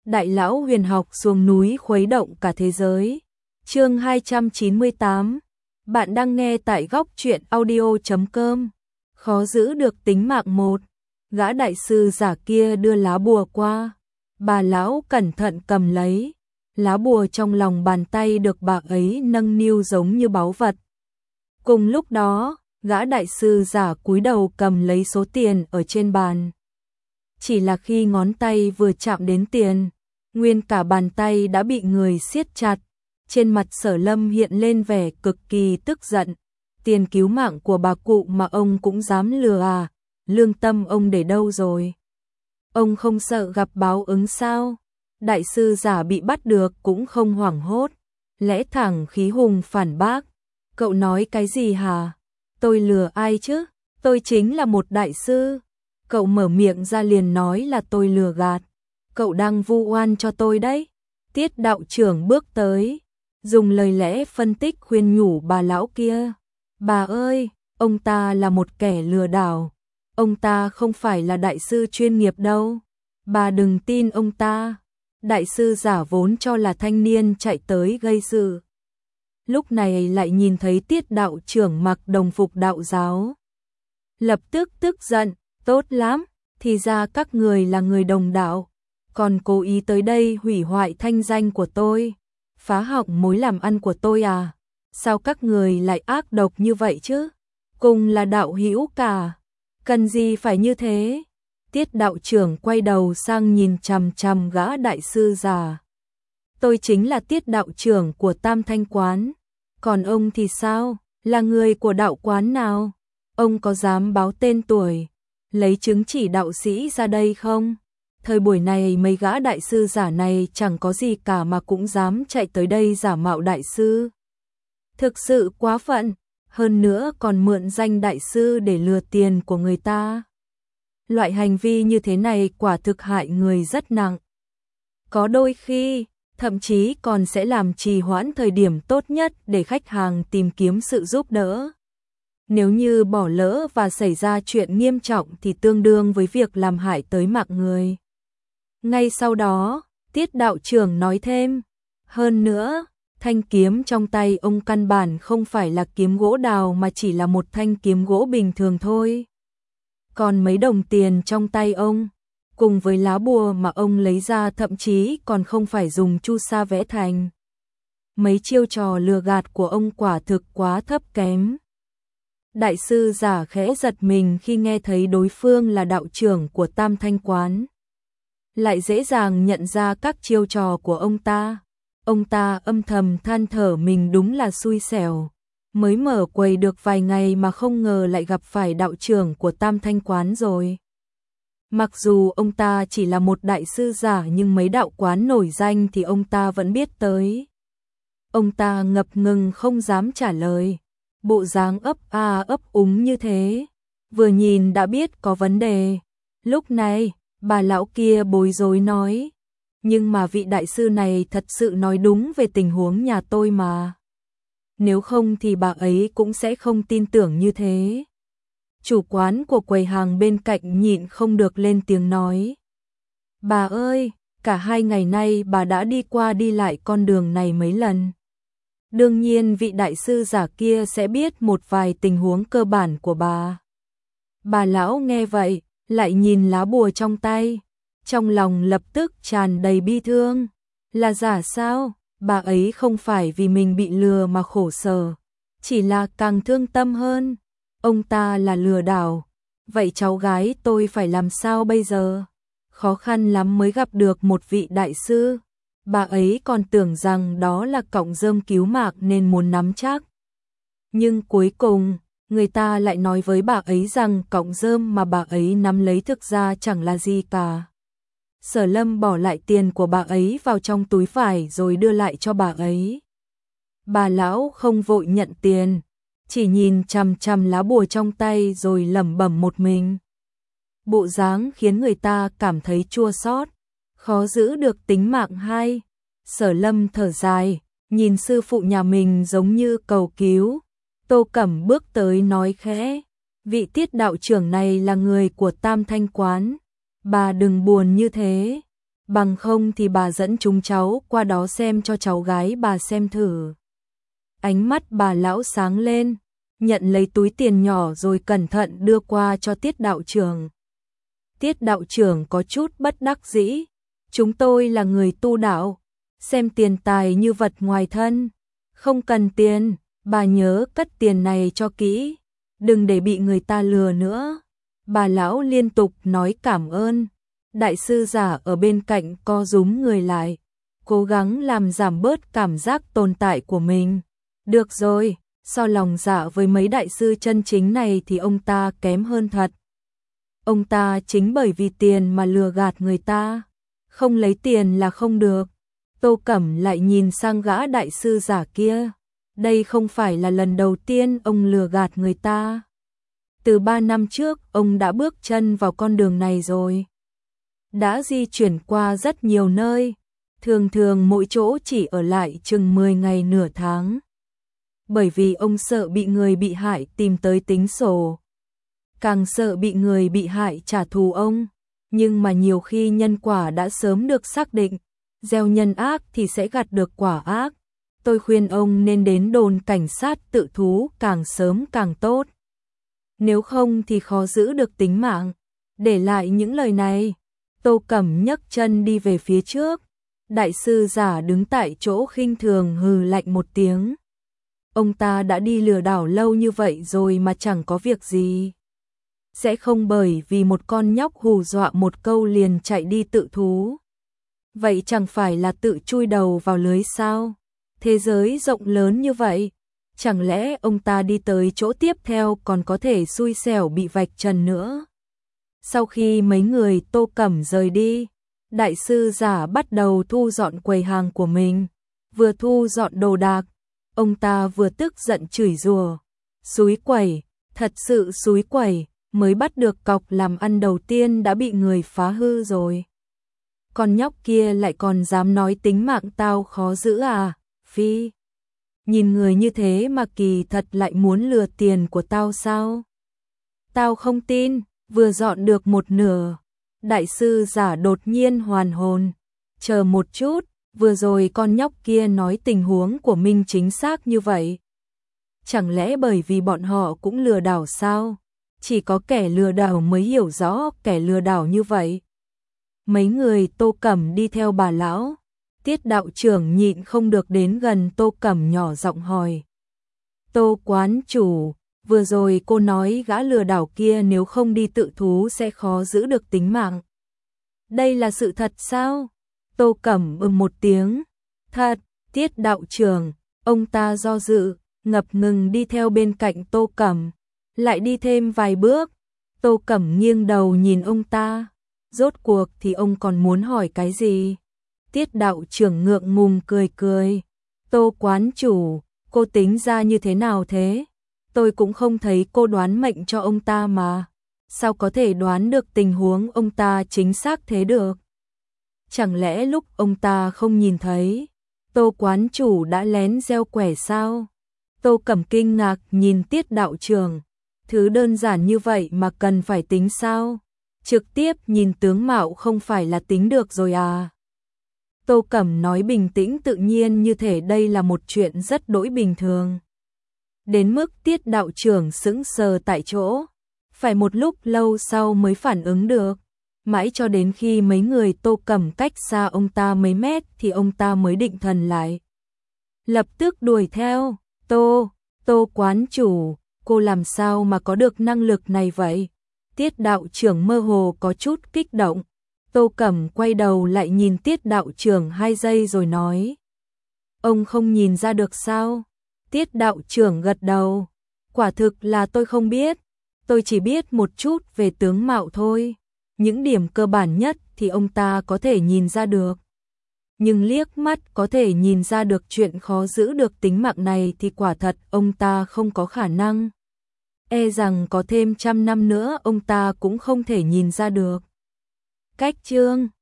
Đại lão huyền học xuống núi khuấy động cả thế giới. Chương 298. Bạn đang nghe tại góc truyện audio.com. Khó giữ được tính mạng một. Gã đại sư giả kia đưa lá bùa qua. Bà lão cẩn thận cầm lấy. Lá bùa trong lòng bàn tay được bà ấy nâng niu giống như báu vật. Cùng lúc đó, gã đại sư giả cúi đầu cầm lấy số tiền ở trên bàn. Chỉ là khi ngón tay vừa chạm đến tiền, nguyên cả bàn tay đã bị người siết chặt. Trên mặt Sở Lâm hiện lên vẻ cực kỳ tức giận. Tiền cứu mạng của bà cụ mà ông cũng dám lừa à? Lương tâm ông để đâu rồi? Ông không sợ gặp báo ứng sao? Đại sư giả bị bắt được cũng không hoảng hốt, lẽ thẳng khí hùng phản bác. Cậu nói cái gì hả? Tôi lừa ai chứ? Tôi chính là một đại sư. Cậu mở miệng ra liền nói là tôi lừa gạt. Cậu đang vu oan cho tôi đấy. Tiết đạo trưởng bước tới, dùng lời lẽ phân tích khuyên nhủ bà lão kia. Bà ơi, ông ta là một kẻ lừa đảo. Ông ta không phải là đại sư chuyên nghiệp đâu. Bà đừng tin ông ta. Đại sư giả vốn cho là thanh niên chạy tới gây sự. Lúc này lại nhìn thấy Tiết đạo trưởng mặc đồng phục đạo giáo. Lập tức tức giận, tốt lắm, thì ra các người là người đồng đạo. Còn cố ý tới đây hủy hoại thanh danh của tôi, phá hỏng mối làm ăn của tôi à? Sao các người lại ác độc như vậy chứ? Cùng là đạo hữu cả, cần gì phải như thế? Tiết đạo trưởng quay đầu sang nhìn chằm chằm gã đại sư già. Tôi chính là Tiết đạo trưởng của Tam Thanh Quán. Còn ông thì sao? Là người của đạo quán nào? Ông có dám báo tên tuổi, lấy chứng chỉ đạo sĩ ra đây không? Thời buổi này mấy gã đại sư giả này chẳng có gì cả mà cũng dám chạy tới đây giả mạo đại sư. Thực sự quá phận, hơn nữa còn mượn danh đại sư để lừa tiền của người ta. Loại hành vi như thế này quả thực hại người rất nặng. Có đôi khi, thậm chí còn sẽ làm trì hoãn thời điểm tốt nhất để khách hàng tìm kiếm sự giúp đỡ. Nếu như bỏ lỡ và xảy ra chuyện nghiêm trọng thì tương đương với việc làm hại tới mạng người. Ngay sau đó, Tiết đạo trưởng nói thêm, hơn nữa, thanh kiếm trong tay ông căn bản không phải là kiếm gỗ đào mà chỉ là một thanh kiếm gỗ bình thường thôi. Còn mấy đồng tiền trong tay ông, cùng với lá bùa mà ông lấy ra thậm chí còn không phải dùng chu sa vẽ thành. Mấy chiêu trò lừa gạt của ông quả thực quá thấp kém. Đại sư giả khẽ giật mình khi nghe thấy đối phương là đạo trưởng của Tam Thanh Quán. Lại dễ dàng nhận ra các chiêu trò của ông ta. Ông ta âm thầm than thở mình đúng là xui xẻo. Mới mở quầy được vài ngày mà không ngờ lại gặp phải đạo trưởng của Tam Thanh Quán rồi. Mặc dù ông ta chỉ là một đại sư giả nhưng mấy đạo quán nổi danh thì ông ta vẫn biết tới. Ông ta ngập ngừng không dám trả lời. Bộ dáng ấp a ấp úng như thế, vừa nhìn đã biết có vấn đề. Lúc này, bà lão kia bối rối nói, nhưng mà vị đại sư này thật sự nói đúng về tình huống nhà tôi mà. Nếu không thì bà ấy cũng sẽ không tin tưởng như thế. Chủ quán của quầy hàng bên cạnh nhịn không được lên tiếng nói. Bà ơi, cả 2 ngày nay bà đã đi qua đi lại con đường này mấy lần. Đương nhiên vị đại sư giả kia sẽ biết một vài tình huống cơ bản của bà. Bà lão nghe vậy, lại nhìn lá bùa trong tay. Trong lòng lập tức tràn đầy bi thương. Là giả sao? Bà ấy không phải vì mình bị lừa mà khổ sở. Chỉ là càng thương tâm hơn. Ông ta là lừa đảo. Vậy cháu gái tôi phải làm sao bây giờ? Khó khăn lắm mới gặp được một vị đại sư. Bà ấy còn tưởng rằng đó là cọng rơm cứu mạng nên muốn nắm chắc. Nhưng cuối cùng, người ta lại nói với bà ấy rằng cọng rơm mà bà ấy nắm lấy thực ra chẳng là gì cả. Sở Lâm bỏ lại tiền của bà ấy vào trong túi vải rồi đưa lại cho bà ấy. Bà lão không vội nhận tiền, chỉ nhìn chằm chằm lá bùa trong tay rồi lẩm bẩm một mình. Bộ dáng khiến người ta cảm thấy chua xót. Khó giữ được tính mạng hay. Sở Lâm thở dài, nhìn sư phụ nhà mình giống như cầu cứu. Tô Cẩm bước tới nói khẽ, vị Tiết đạo trưởng này là người của Tam Thanh Quán. Bà đừng buồn như thế. bằng không thì bà dẫn chúng cháu qua đó xem cho cháu gái bà xem thử. Ánh mắt bà lão sáng lên, nhận lấy túi tiền nhỏ rồi cẩn thận đưa qua cho Tiết đạo trưởng. Tiết đạo trưởng có chút bất đắc dĩ, chúng tôi là người tu đạo, xem tiền tài như vật ngoài thân, không cần tiền, bà nhớ cất tiền này cho kỹ, đừng để bị người ta lừa nữa. Bà lão liên tục nói cảm ơn. Đại sư giả ở bên cạnh co rúm người lại, cố gắng làm giảm bớt cảm giác tồn tại của mình. Được rồi, so lòng dạ với mấy đại sư chân chính này thì ông ta kém hơn thật. Ông ta chính bởi vì tiền mà lừa gạt người ta, không lấy tiền là không được. Tô Cẩm lại nhìn sang gã đại sư giả kia, đây không phải là lần đầu tiên ông lừa gạt người ta. Từ 3 năm trước ông đã bước chân vào con đường này rồi. Đã di chuyển qua rất nhiều nơi, thường thường mỗi chỗ chỉ ở lại chừng 10 ngày nửa tháng. Bởi vì ông sợ bị người bị hại tìm tới tính sổ, càng sợ bị người bị hại trả thù ông. Nhưng mà nhiều khi nhân quả đã sớm được xác định, gieo nhân ác thì sẽ gặt được quả ác. Tôi khuyên ông nên đến đồn cảnh sát tự thú càng sớm càng tốt. Nếu không thì khó giữ được tính mạng. Để lại những lời này, Tô Cẩm nhấc chân đi về phía trước. Đại sư giả đứng tại chỗ khinh thường hừ lạnh một tiếng. Ông ta đã đi lừa đảo lâu như vậy rồi mà chẳng có việc gì. Sẽ không bởi vì một con nhóc hù dọa một câu liền chạy đi tự thú. Vậy chẳng phải là tự chui đầu vào lưới sao? Thế giới rộng lớn như vậy, chẳng lẽ ông ta đi tới chỗ tiếp theo còn có thể xui xẻo bị vạch trần nữa? Sau khi mấy người Tô Cẩm rời đi, đại sư giả bắt đầu thu dọn quầy hàng của mình. Vừa thu dọn đồ đạc, ông ta vừa tức giận chửi rủa. Xúi quẩy, thật sự xúi quẩy, mới bắt được cọc làm ăn đầu tiên đã bị người phá hư rồi. Con nhóc kia lại còn dám nói tính mạng tao khó giữ à? Phi, nhìn người như thế mà kỳ thật lại muốn lừa tiền của tao sao? Tao không tin. Vừa dọn được một nửa, đại sư giả đột nhiên hoàn hồn. Chờ một chút, vừa rồi con nhóc kia nói tình huống của mình chính xác như vậy. Chẳng lẽ bởi vì bọn họ cũng lừa đảo sao? Chỉ có kẻ lừa đảo mới hiểu rõ kẻ lừa đảo như vậy. Mấy người Tô Cẩm đi theo bà lão. Tiết đạo trưởng nhịn không được đến gần Tô Cẩm nhỏ giọng hỏi. Tô quán chủ, vừa rồi cô nói gã lừa đảo kia nếu không đi tự thú sẽ khó giữ được tính mạng. Đây là sự thật sao? Tô Cẩm một tiếng. Thật. Tiết đạo trưởng, ông ta do dự, ngập ngừng đi theo bên cạnh Tô Cẩm. Lại đi thêm vài bước. Tô Cẩm nghiêng đầu nhìn ông ta. Rốt cuộc thì ông còn muốn hỏi cái gì? Tiết đạo trưởng ngượng ngùng cười cười. Tô quán chủ, cô tính ra như thế nào thế? Tôi cũng không thấy cô đoán mệnh cho ông ta mà. Sao có thể đoán được tình huống ông ta chính xác thế được? Chẳng lẽ lúc ông ta không nhìn thấy, Tô quán chủ đã lén gieo quẻ sao? Tô Cẩm kinh ngạc nhìn Tiết đạo trưởng. Thứ đơn giản như vậy mà cần phải tính sao? Trực tiếp nhìn tướng mạo không phải là tính được rồi à? Tô Cẩm nói bình tĩnh tự nhiên như thể đây là một chuyện rất đỗi bình thường. Đến mức Tiết đạo trưởng sững sờ tại chỗ, phải một lúc lâu sau mới phản ứng được. Mãi cho đến khi mấy người Tô Cẩm cách xa ông ta mấy mét thì ông ta mới định thần lại. Lập tức đuổi theo. Tô quán chủ, cô làm sao mà có được năng lực này vậy? Tiết đạo trưởng mơ hồ có chút kích động. Tô Cẩm quay đầu lại nhìn Tiết đạo trưởng 2 giây rồi nói. Ông không nhìn ra được sao? Tiết đạo trưởng gật đầu. Quả thực là tôi không biết. Tôi chỉ biết một chút về tướng mạo thôi. Những điểm cơ bản nhất thì ông ta có thể nhìn ra được. Nhưng liếc mắt có thể nhìn ra được chuyện khó giữ được tính mạng này thì quả thật ông ta không có khả năng. E rằng có thêm 100 năm nữa ông ta cũng không thể nhìn ra được. Cách chương